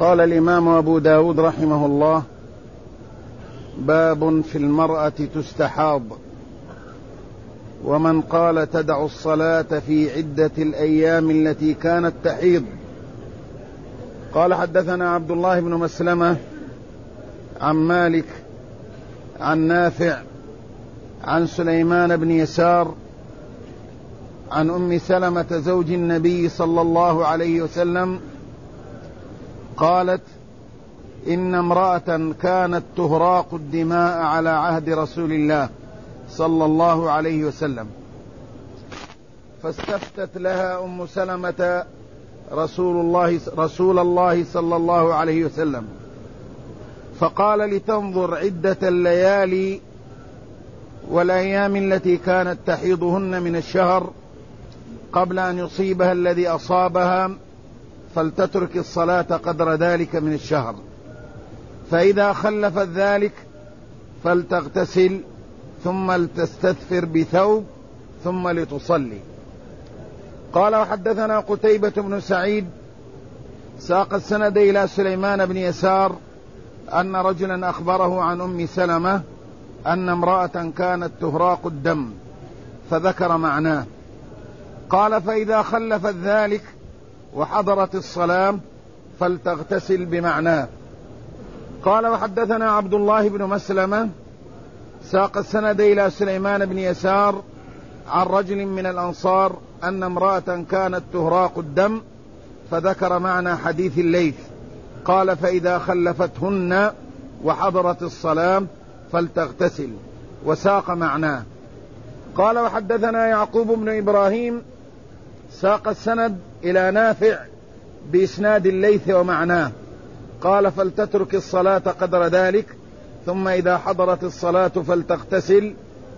قال الإمام أبو داود رحمه الله: باب في المرأة تستحاض. ومن قال تدع الصلاة في عدة الأيام التي كانت تحيض. قال: حدثنا عبد الله بن مسلمة عن مالك عن نافع عن سليمان بن يسار عن أم سلمة زوج النبي صلى الله عليه وسلم قالت: إن امرأة كانت تهراق الدماء على عهد رسول الله صلى الله عليه وسلم، فاستفتت لها أم سلمة رسول الله صلى الله عليه وسلم، فقال: لتنظر عدة الليالي والأيام التي كانت تحيضهن من الشهر قبل أن يصيبها الذي أصابها، فلتترك الصلاة قدر ذلك من الشهر، فإذا خلفت ذلك فلتغتسل ثم لتستثفر بثوب ثم لتصلي. قال: وحدثنا قتيبة بن سعيد ساق السند إلى سليمان بن يسار أن رجلا أخبره عن أم سلمة أن امرأة كانت تهراق الدم، فذكر معناه. قال: فإذا خلفت ذلك وحضرت الصلاة فلتغتسل بمعناه. قال: وحدثنا عبد الله بن مسلمة ساق السند إلى سليمان بن يسار عن رجل من الأنصار أن امرأة كانت تهراق الدم، فذكر معنى حديث الليث. قال: فإذا خلفتهن وحضرت الصلاة فلتغتسل، وساق معناه. قال: وحدثنا يعقوب بن إبراهيم ساق السند إلى نافع بإسناد الليث ومعناه. قال: فلتترك الصلاة قدر ذلك، ثم إذا حضرت الصلاة فلتغتسل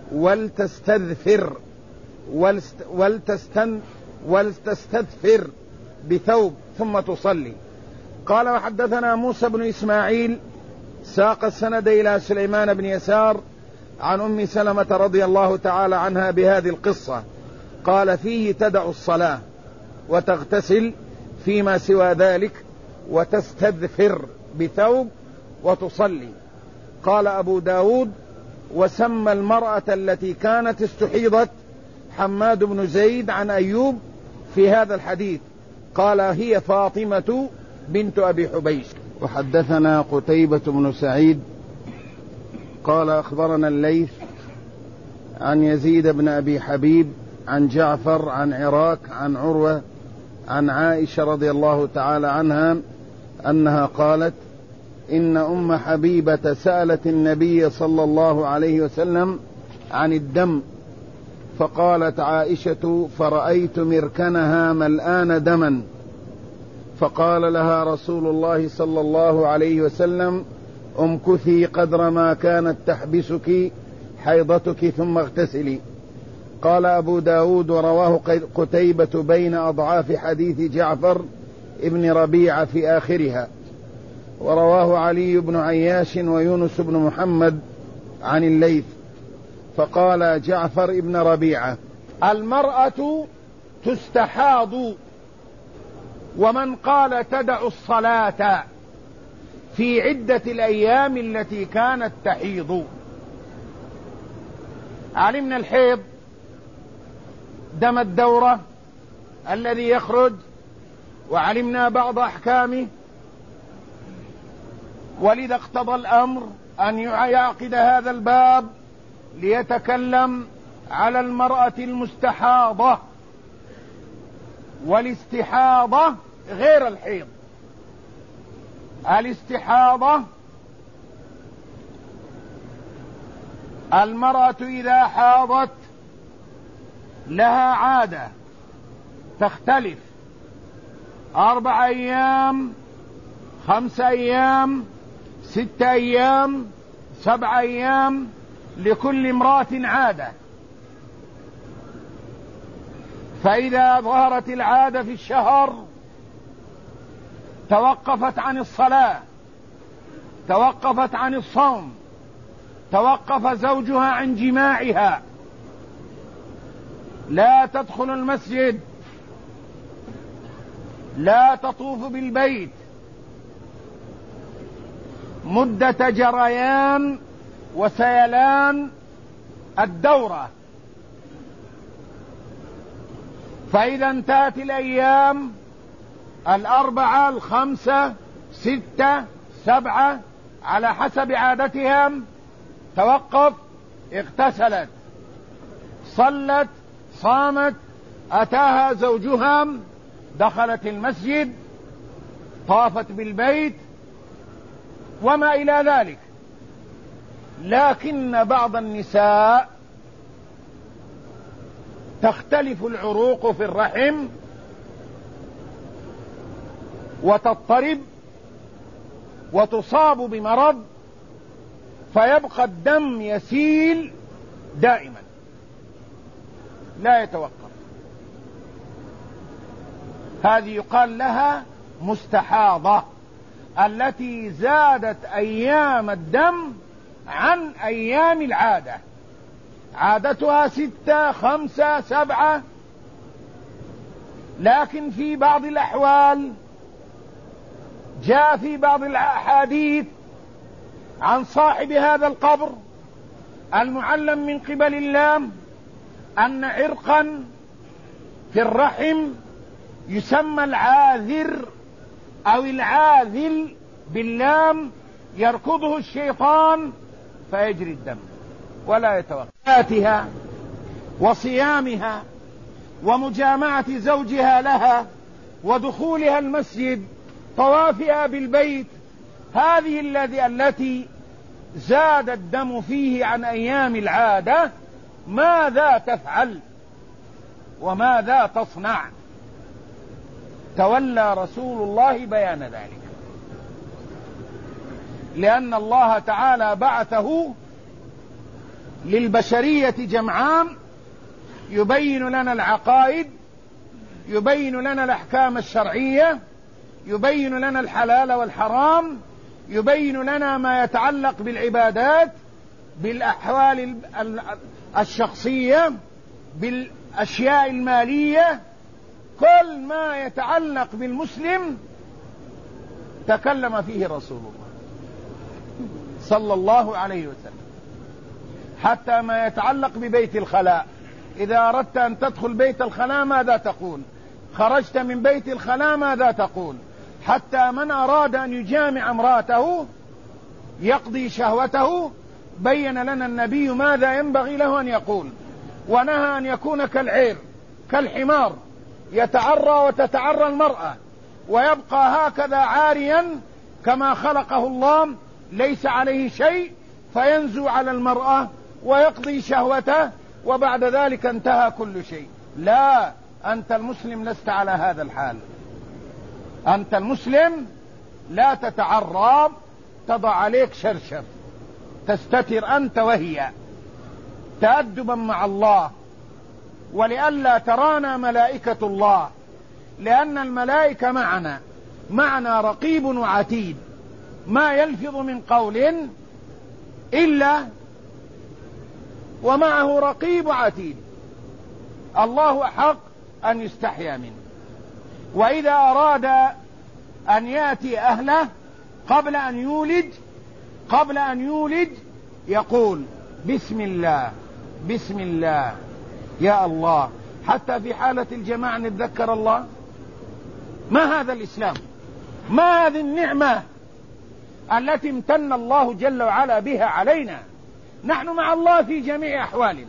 ولتستدفر بثوب ثم تصلي. قال: وحدثنا موسى بن إسماعيل ساق السند إلى سليمان بن يسار عن أم سلمة رضي الله تعالى عنها بهذه القصة. قال: فيه تدع الصلاة وتغتسل فيما سوى ذلك وتستدفر بثوب وتصلي. قال أبو داود: وسمى المرأة التي كانت استحيضت حماد بن زيد عن أيوب في هذا الحديث، قال: هي فاطمة بنت أبي حبيش. وحدثنا قتيبة بن سعيد قال: أخبرنا الليث عن يزيد بن أبي حبيب عن جعفر عن عراك عن عروة عن عائشة رضي الله تعالى عنها أنها قالت: إن أم حبيبة سألت النبي صلى الله عليه وسلم عن الدم، فقالت عائشة: فرأيت مركنها ملآن دما، فقال لها رسول الله صلى الله عليه وسلم: امكثي قدر ما كانت تحبسك حيضتك ثم اغتسلي. قال أبو داود: ورواه قتيبة بين أضعاف حديث جعفر ابن ربيعة في آخرها. ورواه علي بن عياش ويونس بن محمد عن الليث. فقال جعفر ابن ربيعة: المرأة تستحاض. ومن قال تدع الصلاة في عدة الأيام التي كانت تحيض. علمنا الحيض دم الدورة الذي يخرج، وعلمنا بعض أحكامه، ولذا اقتضى الأمر أن يعقد هذا الباب ليتكلم على المرأة المستحاضة. والاستحاضة غير الحيض. الاستحاضة المرأة إذا حاضت لها عادة تختلف: 4 أيام، 5 أيام، 6 أيام، 7 أيام، لكل امرأة عادة. فإذا ظهرت العادة في الشهر توقفت عن الصلاة، توقفت عن الصوم، توقف زوجها عن جماعها، لا تدخل المسجد، لا تطوف بالبيت، مدة جريان وسيلان الدورة، فإذا انتهت الأيام 4 5 6 7 على حسب عادتهم، توقف، اغتسلت، صلت، صامت، أتاها زوجها، دخلت المسجد، طافت بالبيت وما إلى ذلك. لكن بعض النساء تختلف العروق في الرحم وتضطرب وتصاب بمرض، فيبقى الدم يسيل دائما لا يتوقف. هذه يقال لها مستحاضة، التي زادت أيام الدم عن أيام العادة، عادتها 6 5 7. لكن في بعض الأحوال جاء في بعض الأحاديث عن صاحب هذا القبر المعلم من قبل الله أن عرقا في الرحم يسمى العاذر أو العاذل باللام، يركضه الشيطان فيجري الدم ولا يتوقف. صلاتها وصيامها ومجامعة زوجها لها ودخولها المسجد، طوافها بالبيت، هذه التي زاد الدم فيه عن أيام العادة، ماذا تفعل وماذا تصنع؟ تولى رسول الله بيان ذلك، لأن الله تعالى بعثه للبشرية جمعاء، يبين لنا العقائد، يبين لنا الأحكام الشرعية، يبين لنا الحلال والحرام، يبين لنا ما يتعلق بالعبادات، بالأحوال الشخصية، بالأشياء المالية، كل ما يتعلق بالمسلم تكلم فيه رسول الله صلى الله عليه وسلم، حتى ما يتعلق ببيت الخلاء. إذا أردت أن تدخل بيت الخلاء ماذا تقول؟ خرجت من بيت الخلاء ماذا تقول؟ حتى من أراد أن يجامع امرأته يقضي شهوته بين لنا النبي ماذا ينبغي له أن يقول، ونهى أن يكون كالعير كالحمار يتعرى وتتعرى المرأة ويبقى هكذا عاريا كما خلقه الله ليس عليه شيء، فينزو على المرأة ويقضي شهوته وبعد ذلك انتهى كل شيء. لا، أنت المسلم لست على هذا الحال. أنت المسلم لا تتعرى، تضع عليك شرشف تستتر أنت وهي، تأدبا مع الله، ولئلا ترانا ملائكة الله، لأن الملائكة معنا رقيب وعتيد، ما يلفظ من قول إلا ومعه رقيب عتيد. الله أحق أن يستحيا منه. وإذا أراد أن يأتي أهله قبل أن يولد يقول بسم الله بسم الله يا الله، حتى في حالة الجماعة نتذكر الله. ما هذا الإسلام؟ ما هذه النعمة التي امتن الله جل وعلا بها علينا؟ نحن مع الله في جميع أحوالنا.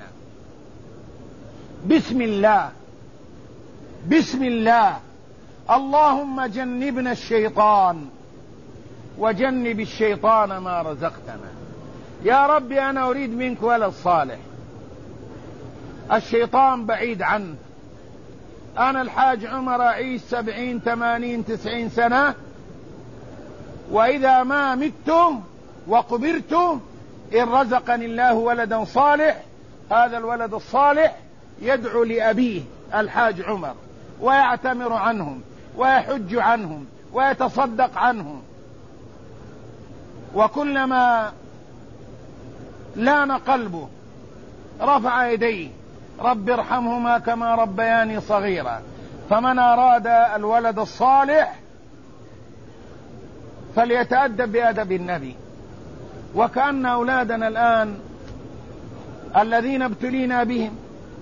بسم الله بسم الله، اللهم جنبنا الشيطان وجنب الشيطان ما رزقتنا. يا ربي أنا أريد منك ولد صالح، الشيطان بعيد عنه. أنا الحاج عمر أعيش 70 80 90 سنة، وإذا ما مت وقبرت إن رزقني الله ولدا صالح، هذا الولد الصالح يدعو لأبيه الحاج عمر ويعتمر عنهم ويحج عنهم ويتصدق عنهم، وكلما لان قلبه رفع يديه رب ارحمهما كما ربياني صغيرا. فمن أراد الولد الصالح فليتأدب بأدب النبي وكأن أولادنا الآن الذين ابتلينا بهم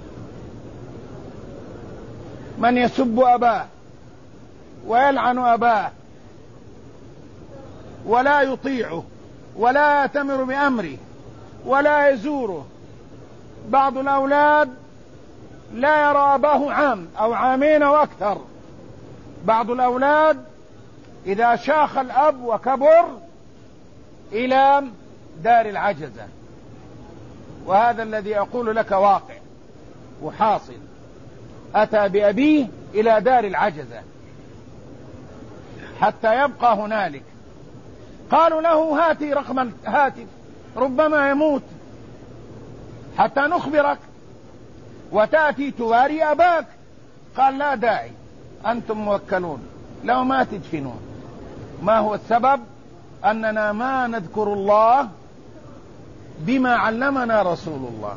من يسب أباه ويلعن أباه ولا يطيعه ولا يأتمر بأمره ولا يزوره. بعض الأولاد لا يرى أباه عام أو عامين أو أكثر. بعض الأولاد إذا شاخ الأب وكبر إلى دار العجزة، وهذا الذي أقول لك واقع وحاصل. أتى بأبيه إلى دار العجزة حتى يبقى هنالك. قالوا له هاتي رقم الهاتف ربما يموت حتى نخبرك وتأتي تواري أباك. قال لا داعي، أنتم موكلون، لو ما تدفنون. ما هو السبب؟ أننا ما نذكر الله بما علمنا رسول الله،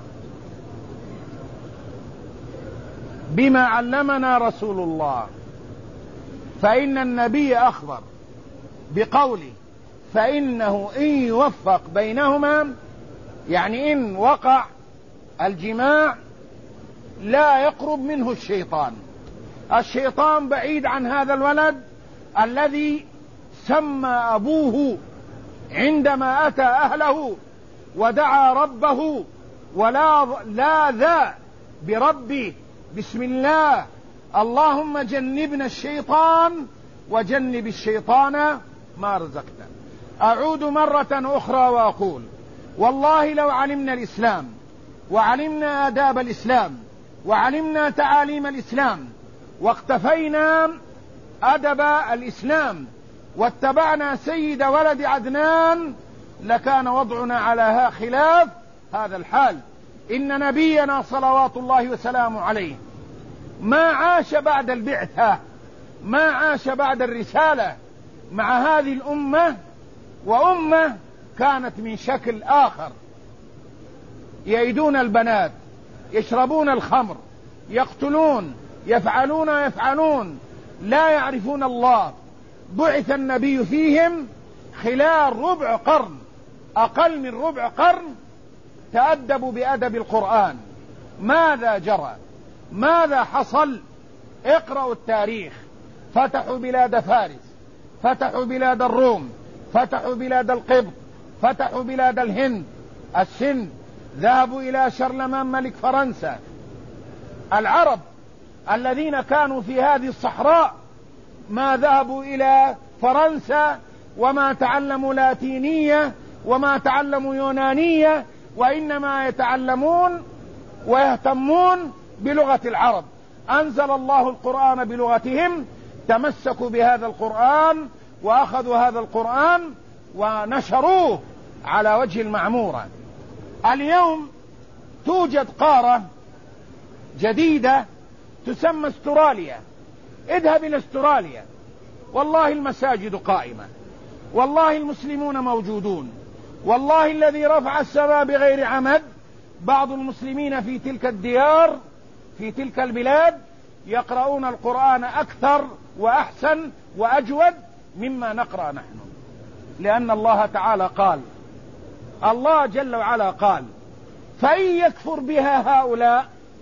بما علمنا رسول الله. فإن النبي أخبر بقوله فإنه إن يوفق بينهما، يعني إن وقع الجماع لا يقرب منه الشيطان. الشيطان بعيد عن هذا الولد الذي سمى أبوه عندما أتى أهله ودعا ربه ولاذ بربه بسم الله اللهم جنبنا الشيطان وجنب الشيطان ما رزقنا. أعود مرة أخرى وأقول والله لو علمنا الإسلام وعلمنا آداب الإسلام وعلمنا تعاليم الإسلام واقتفينا أدب الإسلام واتبعنا سيد ولد عدنان لكان وضعنا على خلاف هذا الحال. إن نبينا صلوات الله وسلامه عليه ما عاش بعد البعثة، ما عاش بعد الرسالة مع هذه الأمة، وأمة كانت من شكل آخر، يأيدون البنات، يشربون الخمر، يقتلون، يفعلون، لا يعرفون الله. بعث النبي فيهم خلال ربع قرن، أقل من ربع قرن، تأدبوا بأدب القرآن. ماذا جرى؟ ماذا حصل؟ اقرأوا التاريخ. فتحوا بلاد فارس، فتحوا بلاد الروم، فتحوا بلاد القبط، فتحوا بلاد الهند، السند، ذهبوا إلى شارلمان ملك فرنسا. العرب الذين كانوا في هذه الصحراء ما ذهبوا إلى فرنسا وما تعلموا لاتينية وما تعلموا يونانية، وإنما يتعلمون ويهتمون بلغة العرب. أنزل الله القرآن بلغتهم، تمسكوا بهذا القرآن وأخذوا هذا القرآن ونشروه على وجه المعمورة. اليوم توجد قارة جديدة تسمى استراليا. اذهب إلى استراليا، والله المساجد قائمة، والله المسلمون موجودون، والله الذي رفع السماء بغير عمد. بعض المسلمين في تلك الديار في تلك البلاد يقرؤون القرآن أكثر وأحسن وأجود مما نقرأ نحن، لأن الله تعالى قال، الله جل وعلا قال فإن يكفر بها هؤلاء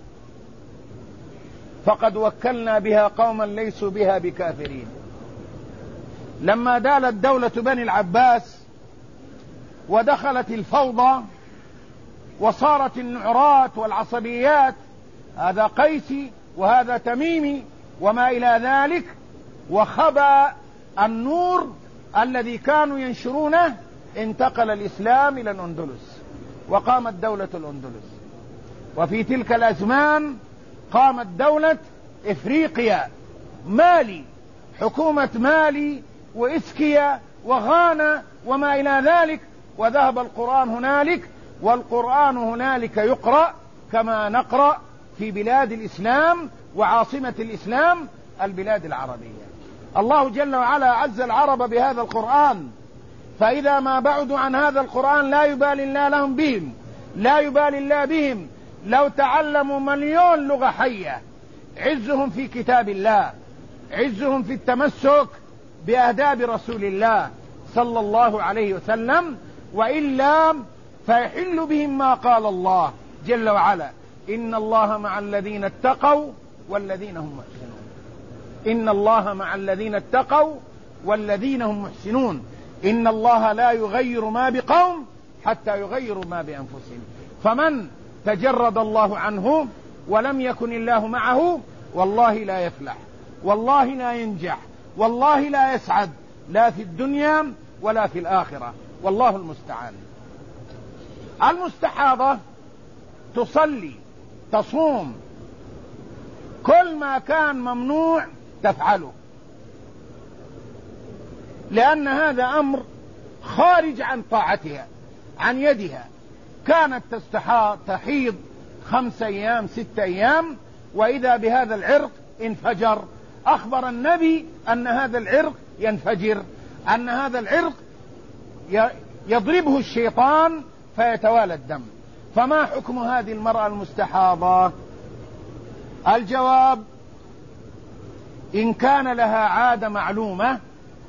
فقد وكلنا بها قوما ليسوا بها بكافرين. لما دالت دولة بني العباس ودخلت الفوضى وصارت النعرات والعصبيات، هذا قيسي وهذا تميمي وما إلى ذلك، وخبى النور الذي كانوا ينشرونه، انتقل الإسلام إلى الأندلس وقامت دولة الأندلس. وفي تلك الأزمان قامت دولة إفريقيا، مالي، حكومة مالي وإسكيا وغانا وما إلى ذلك، وذهب القرآن هنالك، والقرآن هنالك يقرأ كما نقرأ في بلاد الإسلام وعاصمة الإسلام البلاد العربية. الله جل وعلا عز العرب بهذا القرآن، فإذا ما بعدوا عن هذا القرآن لا يبالي الله لهم بهم، لا يبالي الله بهم. لو تعلموا مليون لغة حية، عزهم في كتاب الله، عزهم في التمسك بآداب رسول الله صلى الله عليه وسلم، وإلا فيحل بهم ما قال الله جل وعلا: إن الله مع الذين اتقوا والذين هم محسنون. إن الله مع الذين اتقوا والذين هم محسنون. إن الله لا يغير ما بقوم حتى يغيروا ما بأنفسهم. فمن تجرد الله عنه ولم يكن الله معه والله لا يفلح، والله لا ينجح، والله لا يسعد، لا في الدنيا ولا في الآخرة، والله المستعان. المستحاضة تصلي، تصوم، كل ما كان ممنوع تفعله، لأن هذا أمر خارج عن طاعتها، عن يدها. كانت تحيض 5 أيام 6 أيام، وإذا بهذا العرق انفجر. أخبر النبي أن هذا العرق ينفجر، أن هذا العرق يضربه الشيطان فيتوالى الدم. فما حكم هذه المرأة المستحاضة؟ الجواب: إن كان لها عادة معلومة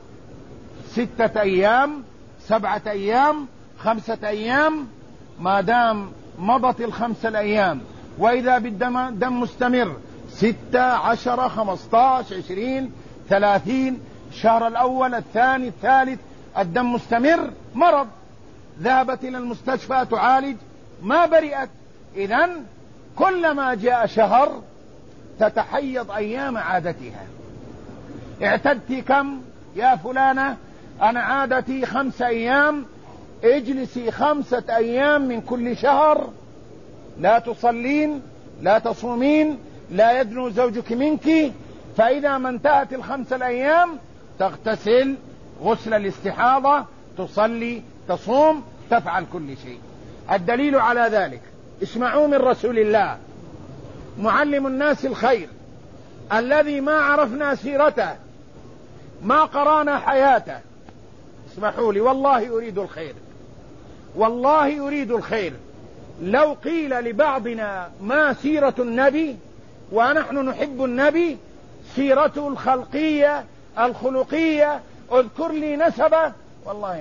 6 أيام 7 أيام 5 أيام، ما دام مضت 5 الأيام وإذا بالدم مستمر 6 10 15 20 30 الشهر الأول الثاني الثالث الدم مستمر، مرض، ذهبت إلى المستشفى تعالج ما برئت. إذن كلما جاء شهر تتحيض أيام عادتها. اعتدتي كم يا فلانة؟ أنا عادتي 5 أيام. اجلسي 5 أيام من كل شهر، لا تصلين، لا تصومين، لا يدنو زوجك منك. فإذا ما انتهت 5 الأيام تغتسل غسل الاستحاضة، تصلي، تصوم، تفعل كل شيء. الدليل على ذلك: اسمعوا من رسول الله معلم الناس الخير، الذي ما عرفنا سيرته، ما قرانا حياته. اسمحوا لي، والله أريد الخير، والله أريد الخير. لو قيل لبعضنا ما سيرة النبي ونحن نحب النبي، سيرته الخلقية الخلقية، اذكر لي نسبه، والله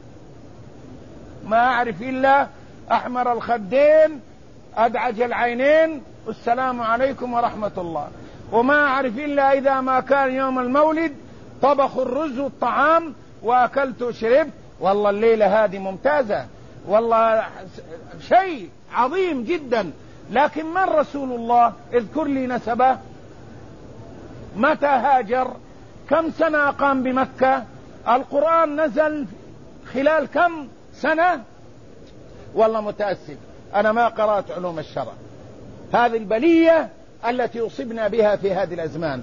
ما أعرف إلا أحمر الخدين أدعج العينين والسلام عليكم ورحمة الله. وما أعرف إلا إذا ما كان يوم المولد طبخ الرز والطعام وأكلت وشربت، والله الليلة هذه ممتازة، والله شيء عظيم جدا. لكن من رسول الله؟ اذكر لي نسبه. متى هاجر؟ كم سنة أقام بمكة؟ القرآن نزل خلال كم سنة؟ والله متأسف، أنا ما قرأت علوم الشرع. هذه البلية التي أصبنا بها في هذه الأزمان.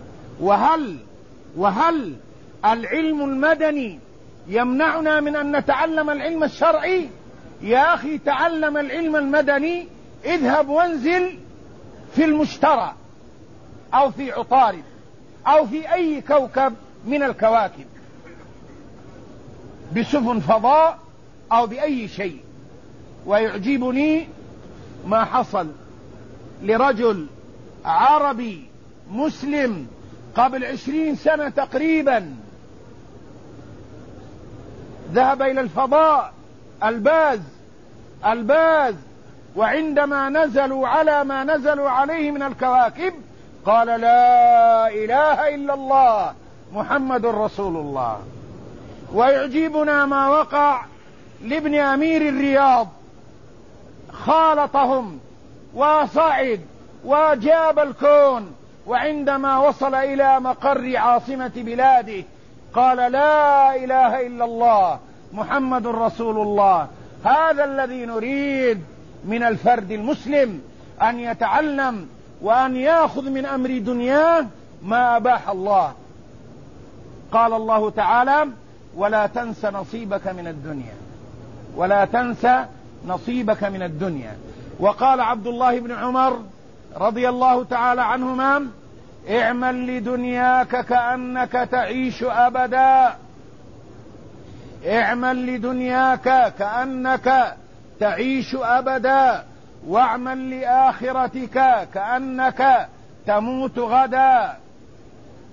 وهل العلم المدني يمنعنا من أن نتعلم العلم الشرعي؟ يا أخي تعلم العلم المدني، اذهب وانزل في المشتري أو في عطارد أو في أي كوكب من الكواكب بسفن فضاء أو بأي شيء. ويعجبني ما حصل لرجل عربي مسلم قبل 20 سنة تقريبا، ذهب إلى الفضاء، الباز، وعندما نزلوا على ما نزلوا عليه من الكواكب قال: لا إله إلا الله محمد رسول الله. ويعجبنا ما وقع لابن أمير الرياض، خالطهم وصعد وجاب الكون، وعندما وصل إلى مقر عاصمة بلاده قال: لا إله إلا الله محمد رسول الله. هذا الذي نريد من الفرد المسلم، أن يتعلم وأن يأخذ من أمر دنياه ما أباح الله. قال الله تعالى: ولا تنس نصيبك من الدنيا، ولا تنس نصيبك من الدنيا. وقال عبد الله بن عمر رضي الله تعالى عنهما: اعمل لدنياك كأنك تعيش أبدا، اعمل لدنياك كأنك تعيش أبدا، واعمل لآخرتك كأنك تموت غدا.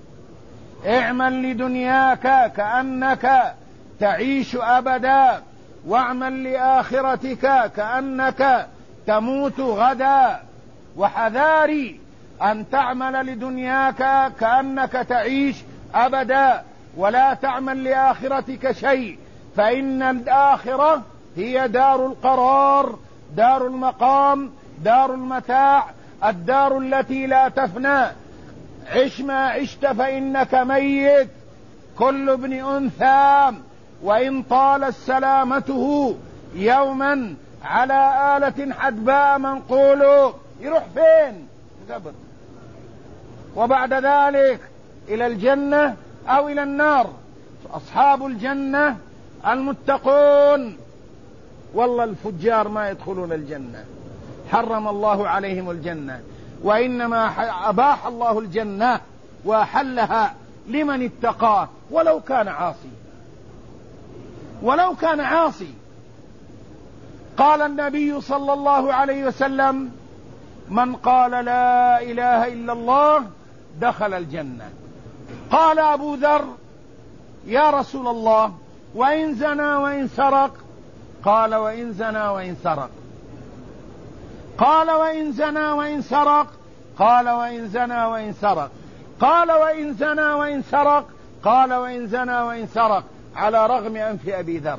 اعمل لدنياك كأنك تعيش أبدا، واعمل لآخرتك كأنك تموت غدا، وحذاري أن تعمل لدنياك كأنك تعيش أبدا، ولا تعمل لآخرتك شيء، فإن الآخرة هي دار القرار، دار المقام، دار المتاع، الدار التي لا تفنى. عش ما عشت فإنك ميت، كل ابن أنثى وإن طالت سلامته يوما على آلة حدباء منقول يروح فين؟ قبر، وبعد ذلك إلى الجنة أو إلى النار. أصحاب الجنة المتقون، والله الفجار ما يدخلون الجنة، حرم الله عليهم الجنة، وإنما أباح الله الجنة وأحلها لمن اتقاه ولو كان عاصي، ولو كان عاصي. قال النبي صلى الله عليه وسلم: من قال لا إله إلا الله دخل الجنة. قال أبو ذر: يا رسول الله، وإن زنى وإن سرق؟ قال: وإن زنى وإن سرق. قال: وإن زنى وإن سرق؟ قال: وإن زنى وإن سرق. قال: وإن زنى وإن سرق؟ قال: وإن زنى وإن سرق، على رغم أنف أبي ذر.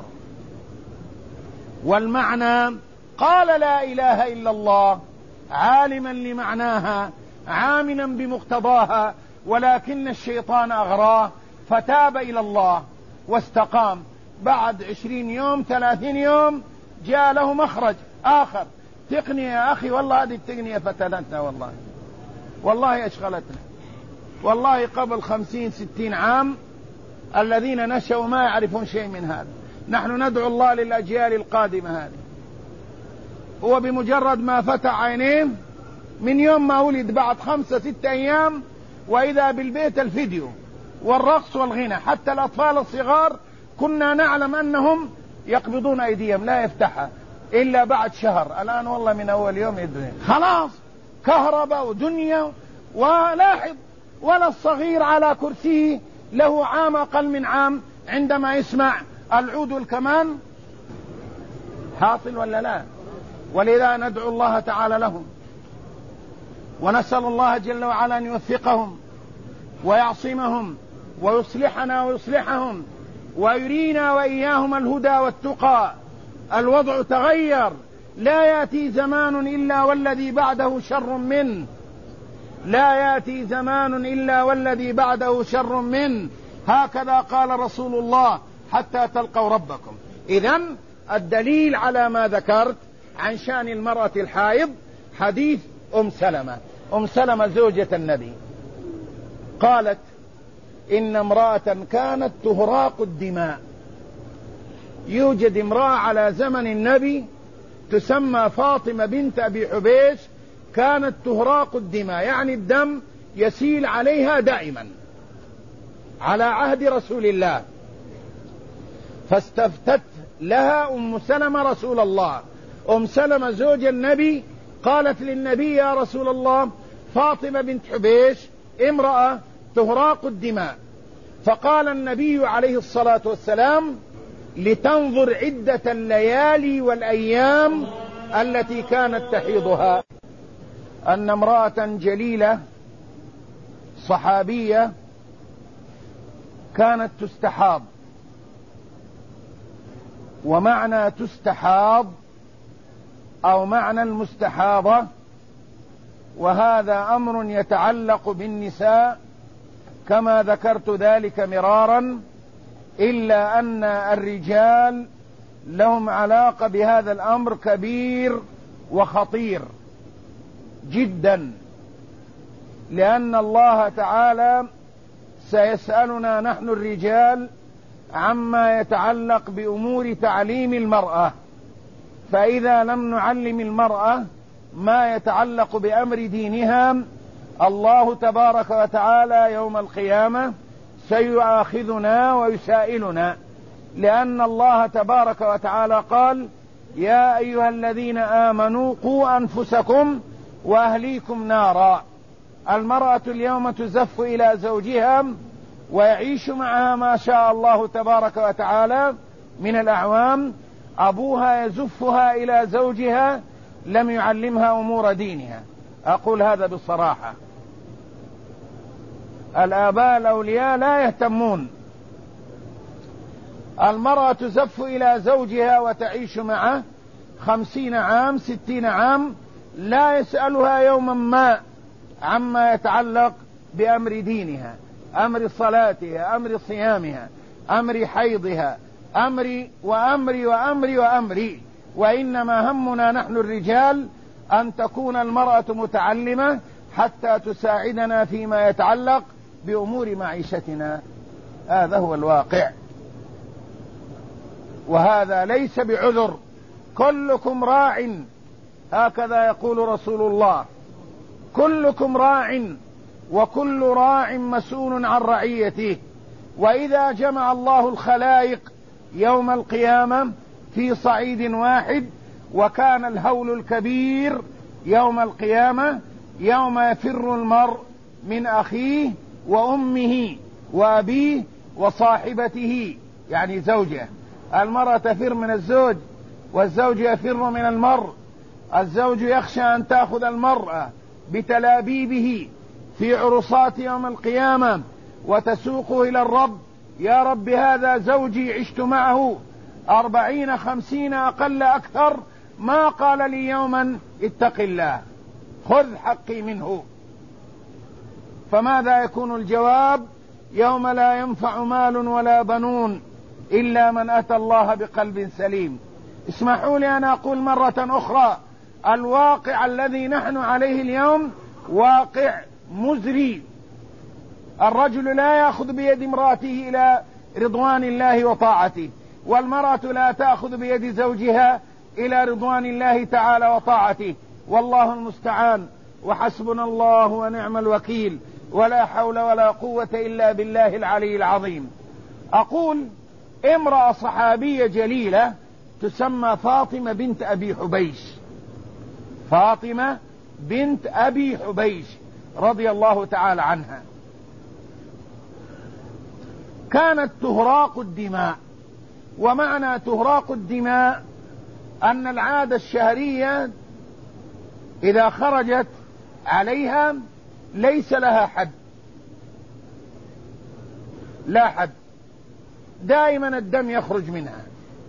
والمعنى: قال لا إله إلا الله عالما لمعناها عاملا بمقتضاها، ولكن الشيطان أغراه فتاب إلى الله واستقام. بعد 20 يوم 30 يوم جاء له مخرج آخر: تقنية يا أخي، والله هذه التقنية فتنتنا، والله أشغلتنا، والله قبل 50-60 عام الذين نشأوا ما يعرفون شيء من هذا، نحن ندعو الله للأجيال القادمة هذه. هو بمجرد ما فتح عينيه من يوم ما ولد بعد 5-6 أيام وإذا بالبيت الفيديو والرقص والغنى، حتى الأطفال الصغار كنا نعلم أنهم يقبضون أيديهم لا يفتحها إلا بعد شهر، الآن والله من أول يوم يدون خلاص كهرباء ودنيا. ولاحظ ولا الصغير على كرسيه له عام أقل من عام عندما يسمع العود والكمان، حاصل ولا لا؟ ولذا ندعو الله تعالى لهم ونسأل الله جل وعلا أن يوفقهم ويعصمهم ويصلحنا ويصلحهم ويرينا وإياهم الهدى والتقى. الوضع تغير، لا يأتي زمان إلا والذي بعده شر منه، لا يأتي زمان إلا والذي بعده شر منه، هكذا قال رسول الله: حتى تلقوا ربكم. إذن الدليل على ما ذكرت عن شأن المرأة الحائض حديث أم سلمة زوجة النبي، قالت: إن امرأة كانت تهراق الدماء. يوجد امرأة على زمن النبي تسمى فاطمة بنت أبي حبيش، كانت تهراق الدماء، يعني الدم يسيل عليها دائما على عهد رسول الله. فاستفتت لها أم سلمة رسول الله، أم سلمة زوج النبي، قالت للنبي: يا رسول الله، فاطمة بنت حبيش امرأة تهراق الدماء. فقال النبي عليه الصلاة والسلام: لتنظر عدة الليالي والأيام التي كانت تحيضها. أن امرأة جليلة صحابية كانت تستحاض، ومعنى تستحاض أو معنى المستحاضة، وهذا أمر يتعلق بالنساء كما ذكرت ذلك مرارا، إلا أن الرجال لهم علاقة بهذا الأمر كبير وخطير جدا، لأن الله تعالى سيسألنا نحن الرجال عما يتعلق بأمور تعليم المرأة، فإذا لم نعلم المرأة ما يتعلق بأمر دينها، الله تبارك وتعالى يوم القيامة سيؤاخذنا ويسائلنا، لأن الله تبارك وتعالى قال: يا أيها الذين آمنوا قوا أنفسكم وأهليكم نارا. المرأة اليوم تزف إلى زوجها ويعيش معها ما شاء الله تبارك وتعالى من الأعوام، أبوها يزفها إلى زوجها لم يعلمها أمور دينها. أقول هذا بصراحة، الآباء الأولياء لا يهتمون. المرأة تزف إلى زوجها وتعيش معه 50 عام 60 عام، لا يسألها يوما ما عما يتعلق بأمر دينها، أمر صلاتها، أمر صيامها، أمر حيضها، أمري. وإنما همنا نحن الرجال أن تكون المرأة متعلمة حتى تساعدنا فيما يتعلق بأمور معيشتنا. هذا هو الواقع، وهذا ليس بعذر. كلكم راع، هكذا يقول رسول الله، كلكم راع وكل راع مسؤول عن رعيته. وإذا جمع الله الخلائق يوم القيامة في صعيد واحد، وكان الهول الكبير يوم القيامة يوم يفر المرء من أخيه وأمه وأبيه وصاحبته، يعني زوجه. المرأة تفر من الزوج، والزوج يفر من المرء. الزوج يخشى أن تأخذ المرأة بتلابيبه في عرصات يوم القيامة وتسوقه إلى الرب: يا رب هذا زوجي عشت معه 40 50 أقل أكثر، ما قال لي يوما اتق الله خذ حقي منه. فماذا يكون الجواب يوم لا ينفع مال ولا بنون إلا من أتى الله بقلب سليم؟ اسمحوا لي أن أقول مرة أخرى، الواقع الذي نحن عليه اليوم واقع مزري. الرجل لا يأخذ بيد امرأته إلى رضوان الله وطاعته، والمرأة لا تأخذ بيد زوجها إلى رضوان الله تعالى وطاعته. والله المستعان، وحسبنا الله ونعم الوكيل، ولا حول ولا قوة إلا بالله العلي العظيم. أقول امرأة صحابية جليلة تسمى فاطمة بنت أبي حبيش، فاطمة بنت أبي حبيش رضي الله تعالى عنها، كانت تهراق الدماء. ومعنى تهراق الدماء أن العادة الشهرية إذا خرجت عليها ليس لها حد، لا حد، دائما الدم يخرج منها.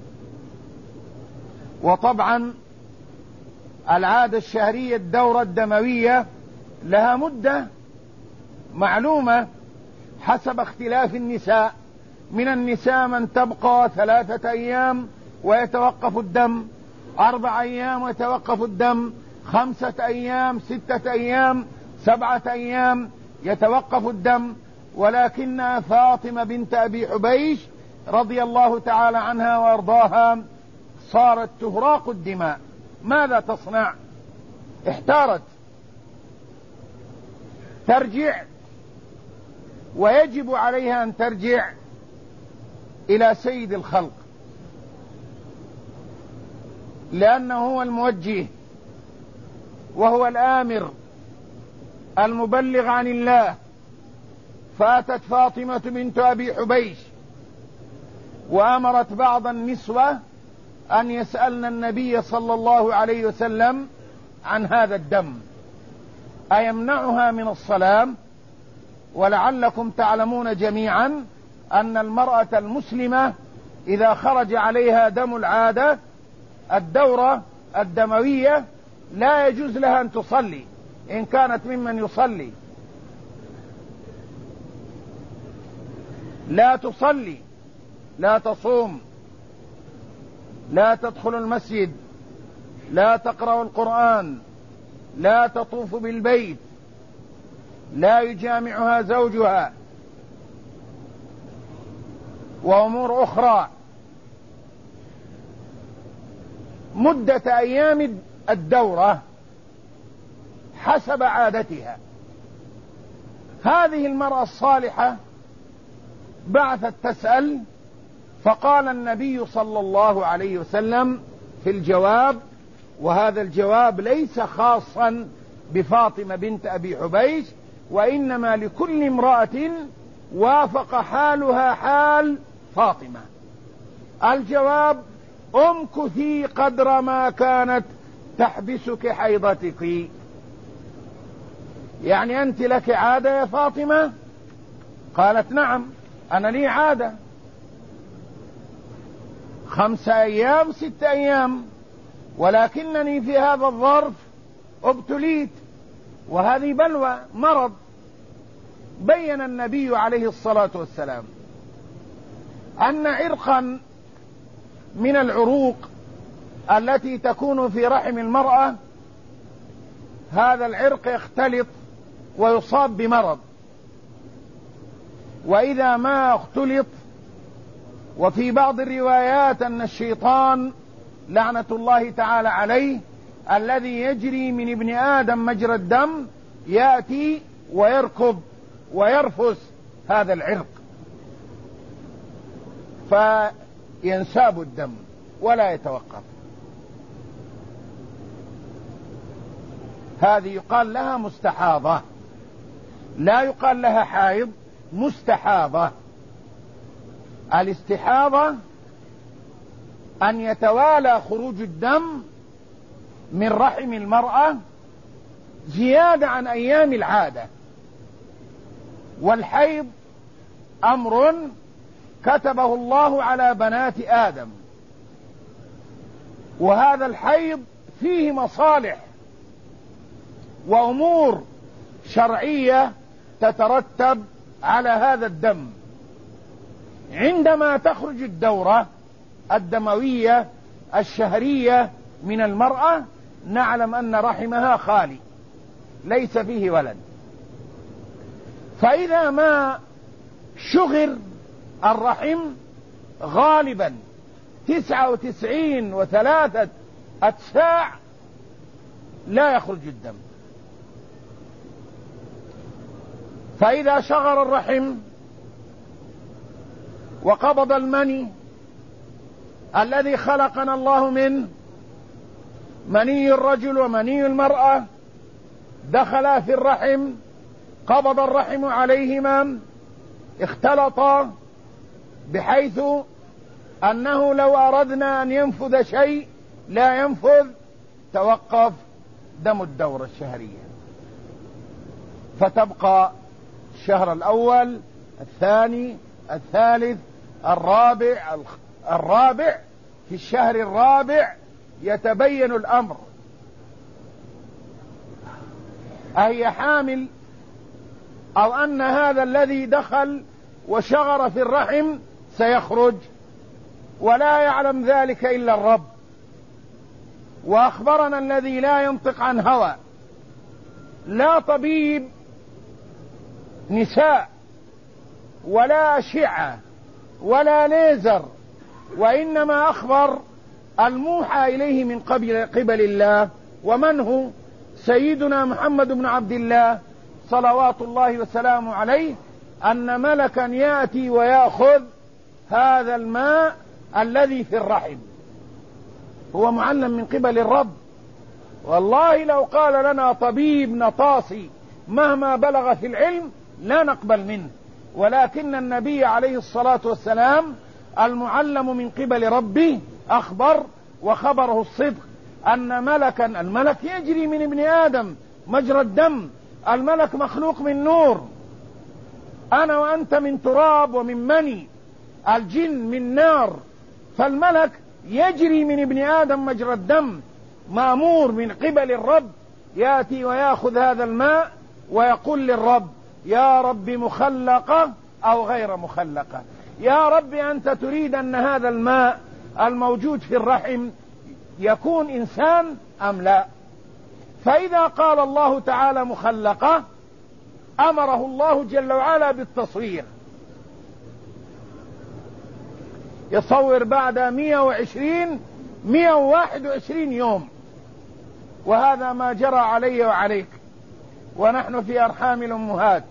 وطبعا العادة الشهرية الدورة الدموية لها مدة معلومة حسب اختلاف النساء. من النساء من تبقى 3 أيام ويتوقف الدم، 4 أيام ويتوقف الدم، 5 أيام، 6 أيام، 7 أيام يتوقف الدم. ولكن فاطمة بنت أبي حبيش رضي الله تعالى عنها وارضاها صارت تهراق الدماء. ماذا تصنع؟ احتارت، ترجع، ويجب عليها أن ترجع إلى سيد الخلق، لأنه هو الموجه وهو الآمر المبلغ عن الله. فأتت فاطمة بنت أبي حبيش وأمرت بعض النسوة أن يسألن النبي صلى الله عليه وسلم عن هذا الدم أيمنعها من الصلاة. ولعلكم تعلمون جميعا أن المرأة المسلمة إذا خرج عليها دم العادة الدورة الدموية لا يجوز لها أن تصلي إن كانت ممن يصلي، لا تصلي، لا تصوم، لا تدخل المسجد، لا تقرأ القرآن، لا تطوف بالبيت، لا يجامعها زوجها، وأمور أخرى. مدة أيام الدورة حسب عادتها. هذه المرأة الصالحة بعثت تسأل، فقال النبي صلى الله عليه وسلم في الجواب، وهذا الجواب ليس خاصا بفاطمة بنت أبي حبيش، وإنما لكل امرأة وافق حالها حال فاطمة. الجواب امكثي قدر ما كانت تحبسك حيضتك. يعني أنت لك عادة يا فاطمة؟ قالت نعم، أنا لي عادة 5 أيام 6 أيام، ولكنني في هذا الظرف ابتليت، وهذه بلوى مرض. بين النبي عليه الصلاة والسلام أن عرقا من العروق التي تكون في رحم المرأة، هذا العرق يختلط ويصاب بمرض، وإذا ما اختلط، وفي بعض الروايات أن الشيطان لعنة الله تعالى عليه الذي يجري من ابن آدم مجرى الدم يأتي ويركض ويرفس هذا العرق فينساب الدم ولا يتوقف. هذه يقال لها مستحاضة، لا يقال لها حائض، مستحاضة. الاستحاضة أن يتوالى خروج الدم من رحم المرأة زيادة عن أيام العادة. والحيض أمر كتبه الله على بنات آدم، وهذا الحيض فيه مصالح وأمور شرعية تترتب على هذا الدم. عندما تخرج الدورة الدموية الشهرية من المرأة نعلم أن رحمها خالي ليس فيه ولد، فإذا ما شغر الرحم غالبا 99.3 أتساع لا يخرج الدم. فإذا شغر الرحم وقبض المني الذي خلقنا الله منه، مني الرجل ومني المرأة، دخلا في الرحم، قبض الرحم عليهما، اختلطا بحيث أنه لو أردنا أن ينفذ شيء لا ينفذ، توقف دم الدورة الشهرية، فتبقى الشهر الأول الثاني الثالث الرابع. في الشهر الرابع يتبين الأمر، أهي حامل أو أن هذا الذي دخل وشغر في الرحم سيخرج، ولا يعلم ذلك إلا الرب. وأخبرنا الذي لا ينطق عن هوى، لا طبيب نساء ولا أشعة ولا ليزر، وإنما أخبر الموحى إليه من قبل الله، ومن هو؟ سيدنا محمد بن عبد الله صلوات الله وسلامه عليه، أن ملكا يأتي ويأخذ هذا الماء الذي في الرحم، هو معلم من قبل الرب. والله لو قال لنا طبيب نطاسي مهما بلغ في العلم لا نقبل منه، ولكن النبي عليه الصلاة والسلام المعلم من قبل ربه أخبر، وخبره الصدق، أن ملكا، الملك يجري من ابن آدم مجرى الدم، الملك مخلوق من نور، أنا وأنت من تراب ومن مني، الجن من نار، فالملك يجري من ابن آدم مجرى الدم، مأمور من قبل الرب، يأتي ويأخذ هذا الماء ويقول للرب: يا رب مخلقة أو غير مخلقة، يا رب أنت تريد أن هذا الماء الموجود في الرحم يكون إنسان أم لا؟ فإذا قال الله تعالى مخلقة أمره الله جل وعلا بالتصوير، يصور بعد 121 يوم، وهذا ما جرى علي وعليك ونحن في أرحام الأمهات.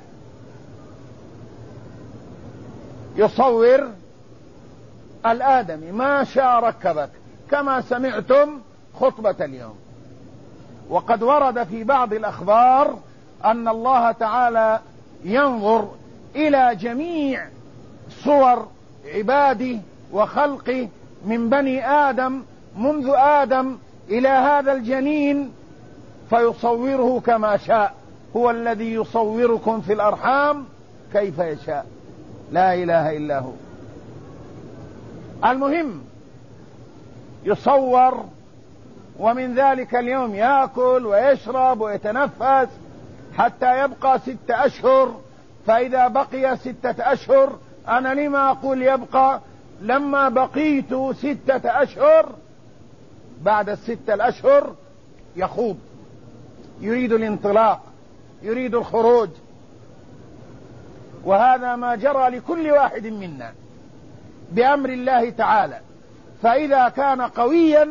يصور الآدمي ما شاء ركبك، كما سمعتم خطبة اليوم. وقد ورد في بعض الأخبار أن الله تعالى ينظر إلى جميع صور عباده وخلقه من بني آدم منذ آدم إلى هذا الجنين فيصوره كما شاء. هو الذي يصوركم في الأرحام كيف يشاء، لا إله إلا هو. المهم يصور، ومن ذلك اليوم يأكل ويشرب ويتنفس حتى يبقى 6 أشهر. فإذا بقي 6 أشهر، أنا لما أقول يبقى؟ لما بقيت 6 أشهر، بعد 6 الأشهر يخوض، يريد الانطلاق، يريد الخروج. وهذا ما جرى لكل واحد منا بأمر الله تعالى. فإذا كان قويا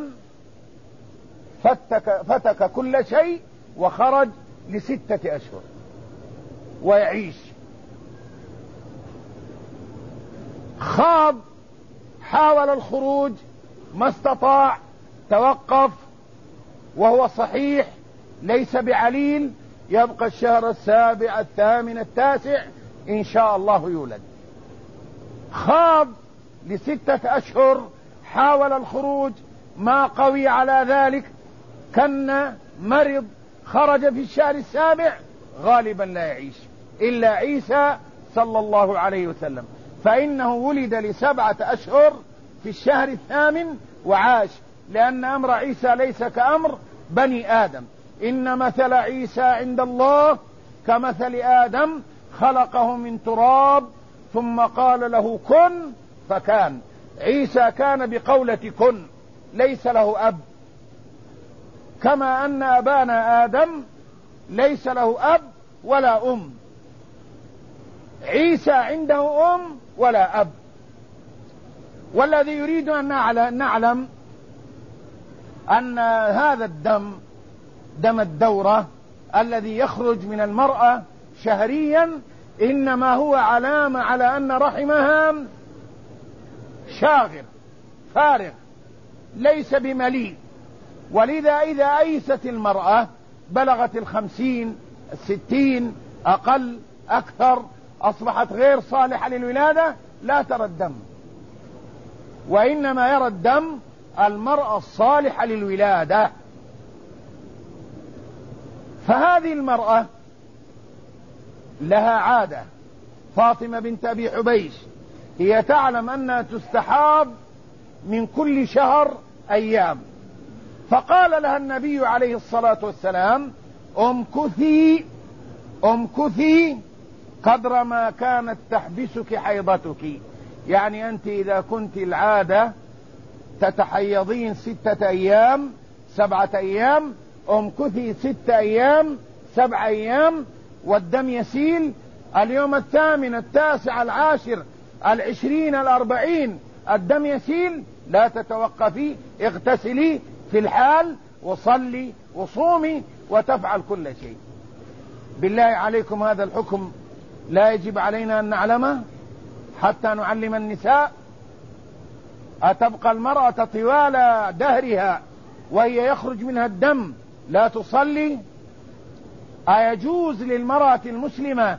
فتك كل شيء وخرج ل6 أشهر ويعيش. خاض، حاول الخروج ما استطاع، توقف وهو صحيح ليس بعليل، يبقى الشهر 7 8 9 إن شاء الله يولد. خاض ل6 أشهر، حاول الخروج ما قوي على ذلك، كان مرض، خرج في الشهر 7 غالبا لا يعيش إلا عيسى صلى الله عليه وسلم، فإنه ولد ل7 أشهر في الشهر 8 وعاش، لأن أمر عيسى ليس كأمر بني آدم. إن مثل عيسى عند الله كمثل آدم، خلقه من تراب ثم قال له كن فكان. عيسى كان بقولة كن، ليس له أب، كما أن أبانا آدم ليس له أب ولا أم. عيسى عنده أم ولا أب. والذي يريد أن نعلم أن هذا الدم، دم الدورة الذي يخرج من المرأة شهريا، إنما هو علامة على أن رحمها شاغر فارغ ليس بمليء. ولذا إذا أيست المرأة بلغت 50 60 أقل أكثر، أصبحت غير صالحة للولادة، لا ترى الدم، وإنما يرى الدم المرأة الصالحة للولادة. فهذه المرأة لها عادة، فاطمة بنت أبي حبيش، هي تعلم أنها تستحاض من كل شهر أيام، فقال لها النبي عليه الصلاة والسلام امكثي قدر ما كانت تحبسك حيضتك. يعني أنت إذا كنت العادة تتحيضين 6 أيام 7 أيام، امكثي 6 أيام 7 أيام، والدم يسيل اليوم 8 9 10 20 40 الدم يسيل، لا تتوقفي، اغتسلي في الحال وصلي وصومي وتفعل كل شيء. بالله عليكم هذا الحكم لا يجب علينا أن نعلمه حتى نعلم النساء؟ أتبقى المرأة طوال دهرها وهي يخرج منها الدم لا تصلي؟ أيجوز للمرأة المسلمة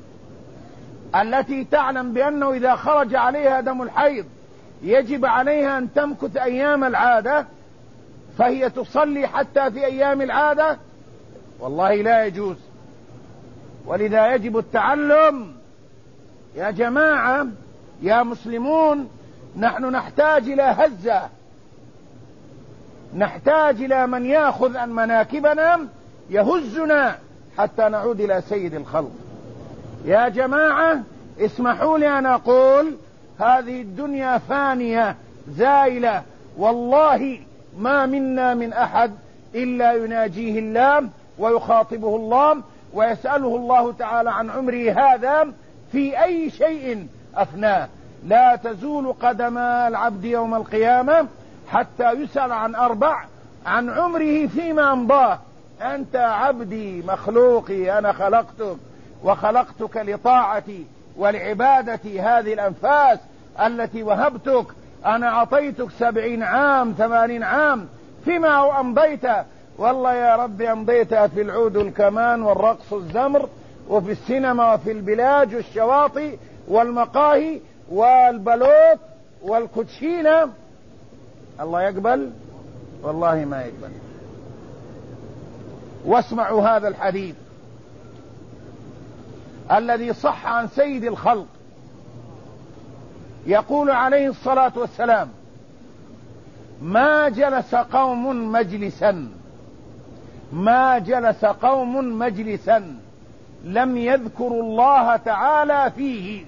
التي تعلم بأنه إذا خرج عليها دم الحيض يجب عليها أن تمكث أيام العادة فهي تصلي حتى في أيام العادة؟ والله لا يجوز. ولذا يجب التعلم يا جماعة يا مسلمون. نحن نحتاج إلى هزة، نحتاج إلى من يأخذ عن مناكبنا يهزنا حتى نعود إلى سيد الخلق. يا جماعة اسمحوا لي أن أقول هذه الدنيا فانية زائلة، والله ما منا من أحد إلا يناجيه الله ويخاطبه الله ويسأله الله تعالى عن عمره هذا في أي شيء أفناه. لا تزول قدم العبد يوم القيامة حتى يسأل عن 4: عن عمره فيما أمضاه. أنت عبدي مخلوقي، أنا خلقتك وخلقتك لطاعتي ولعبادتي، هذه الأنفاس التي وهبتك، أنا أعطيتك 70 عام 80 عام، فيما أمضيت؟ والله يا ربي أمضيتها في العود والكمان والرقص الزمر، وفي السينما وفي البلاج والشواطئ والمقاهي والبلوط والكوتشينة. الله يقبل؟ والله ما يقبل. واسمعوا هذا الحديث الذي صح عن سيد الخلق، يقول عليه الصلاة والسلام: ما جلس قوم مجلسا لم يذكروا الله تعالى فيه.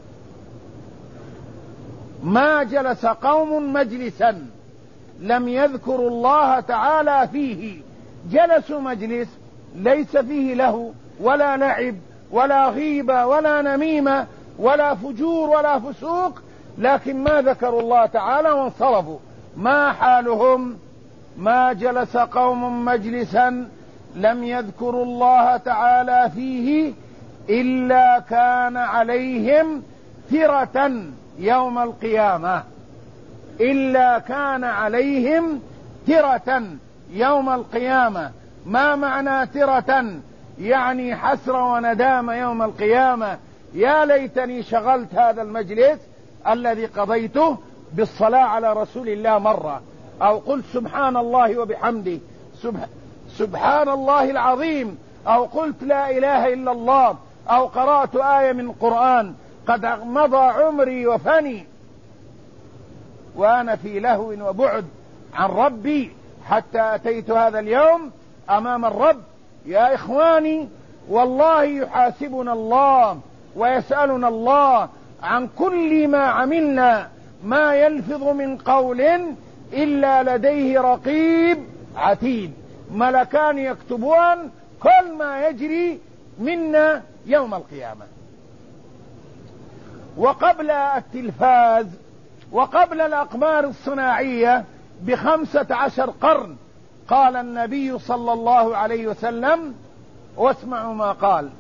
ما جلس قوم مجلسا لم يذكروا الله تعالى فيه. جلسوا مجلس ليس فيه له ولا لعب ولا غيبة ولا نميمة ولا فجور ولا فسوق، لكن ما ذكروا الله تعالى وانصرفوا. ما حالهم؟ ما جلس قوم مجلسا لم يذكروا الله تعالى فيه إلا كان عليهم ترة يوم القيامة. إلا كان عليهم ترة يوم القيامة. ما معنى ترة؟ يعني حسرة وندامة يوم القيامة. يا ليتني شغلت هذا المجلس الذي قضيته بالصلاة على رسول الله مرة، أو قلت سبحان الله وبحمده، سبحان الله العظيم، أو قلت لا إله إلا الله، أو قرأت آية من القرآن. قد مضى عمري وفني وأنا في لهو وبعد عن ربي حتى أتيت هذا اليوم أمام الرب. يا إخواني، والله يحاسبنا الله ويسألنا الله عن كل ما عملنا، ما يلفظ من قول إلا لديه رقيب عتيد. ملكان يكتبون كل ما يجري منا يوم القيامة. وقبل التلفاز وقبل الأقمار الصناعية ب15 قرن قال النبي صلى الله عليه وسلم، واسمعوا ما قال: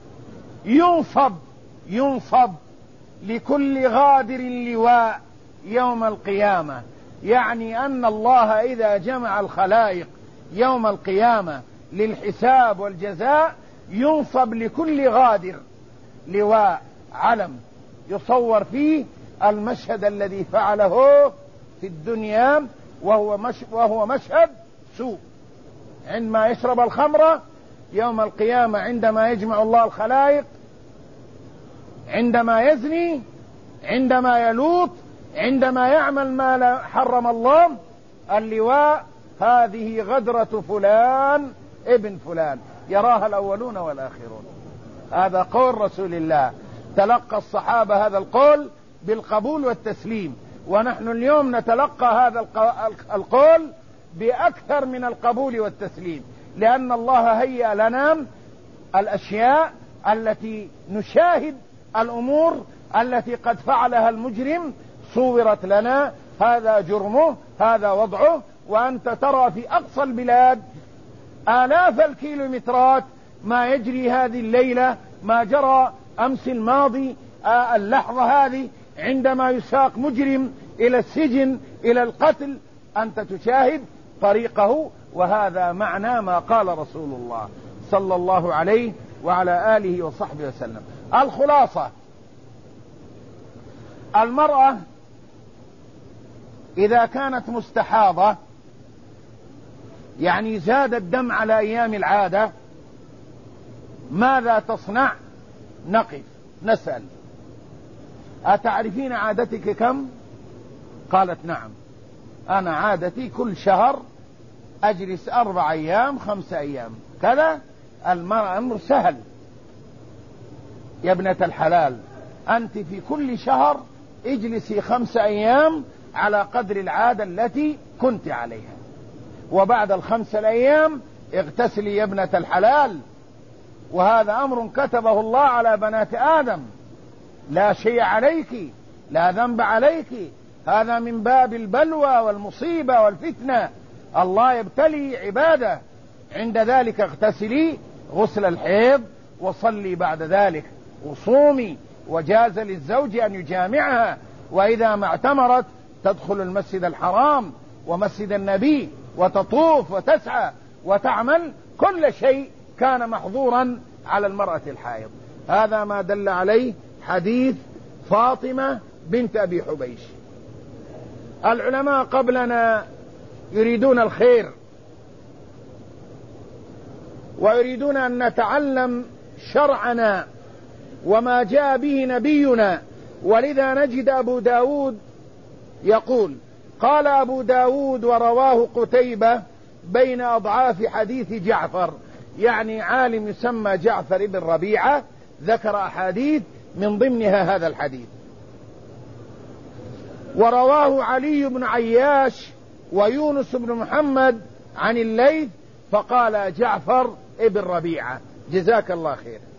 ينصب لكل غادر لواء يوم القيامة. يعني أن الله إذا جمع الخلائق يوم القيامة للحساب والجزاء ينصب لكل غادر لواء، علم يصور فيه المشهد الذي فعله في الدنيا، وهو مشهد سوء. عندما يشرب الخمر يوم القيامة، عندما يجمع الله الخلائق، عندما يزني، عندما يلوط، عندما يعمل ما لا حرم الله، اللواء هذه غدرة فلان ابن فلان، يراها الأولون والآخرون. هذا قول رسول الله، تلقى الصحابة هذا القول بالقبول والتسليم، ونحن اليوم نتلقى هذا القول بأكثر من القبول والتسليم، لأن الله هيأ لنا الأشياء التي نشاهد الأمور التي قد فعلها المجرم، صورت لنا هذا جرمه، هذا وضعه. وأنت ترى في أقصى البلاد آلاف الكيلومترات ما يجري هذه الليلة، ما جرى أمس الماضي، اللحظة هذه عندما يساق مجرم إلى السجن، إلى القتل، أنت تشاهد طريقه. وهذا معنى ما قال رسول الله صلى الله عليه وعلى آله وصحبه وسلم. الخلاصة: المرأة إذا كانت مستحاضة، يعني زاد الدم على أيام العادة، ماذا تصنع؟ نقف نسأل: أتعرفين عادتك كم؟ قالت: نعم، أنا عادتي كل شهر أجلس 4 أيام 5 أيام كذا. المرأة أمر سهل يا ابنة الحلال، أنت في كل شهر اجلسي 5 أيام على قدر العادة التي كنت عليها، وبعد ال5 أيام اغتسلي يا ابنة الحلال. وهذا أمر كتبه الله على بنات آدم، لا شيء عليك، لا ذنب عليك، هذا من باب البلوى والمصيبة والفتنة، الله يبتلي عباده. عند ذلك اغتسلي غسل الحيض، وصلي بعد ذلك، وصومي، وجاز للزوج أن يجامعها، وإذا ما اعتمرت تدخل المسجد الحرام ومسجد النبي وتطوف وتسعى وتعمل كل شيء كان محظورا على المرأة الحائض. هذا ما دل عليه حديث فاطمة بنت أبي حبيش. العلماء قبلنا يريدون الخير ويريدون أن نتعلم شرعنا وما جاء به نبينا. ولذا نجد أبو داود يقول: قال أبو داود ورواه قتيبة بين أضعاف حديث جعفر، يعني عالم يسمى جعفر بن ربيعة ذكر أحاديث من ضمنها هذا الحديث. ورواه علي بن عياش ويونس بن محمد عن الليث فقال جعفر ابن ربيعة. جزاك الله خير.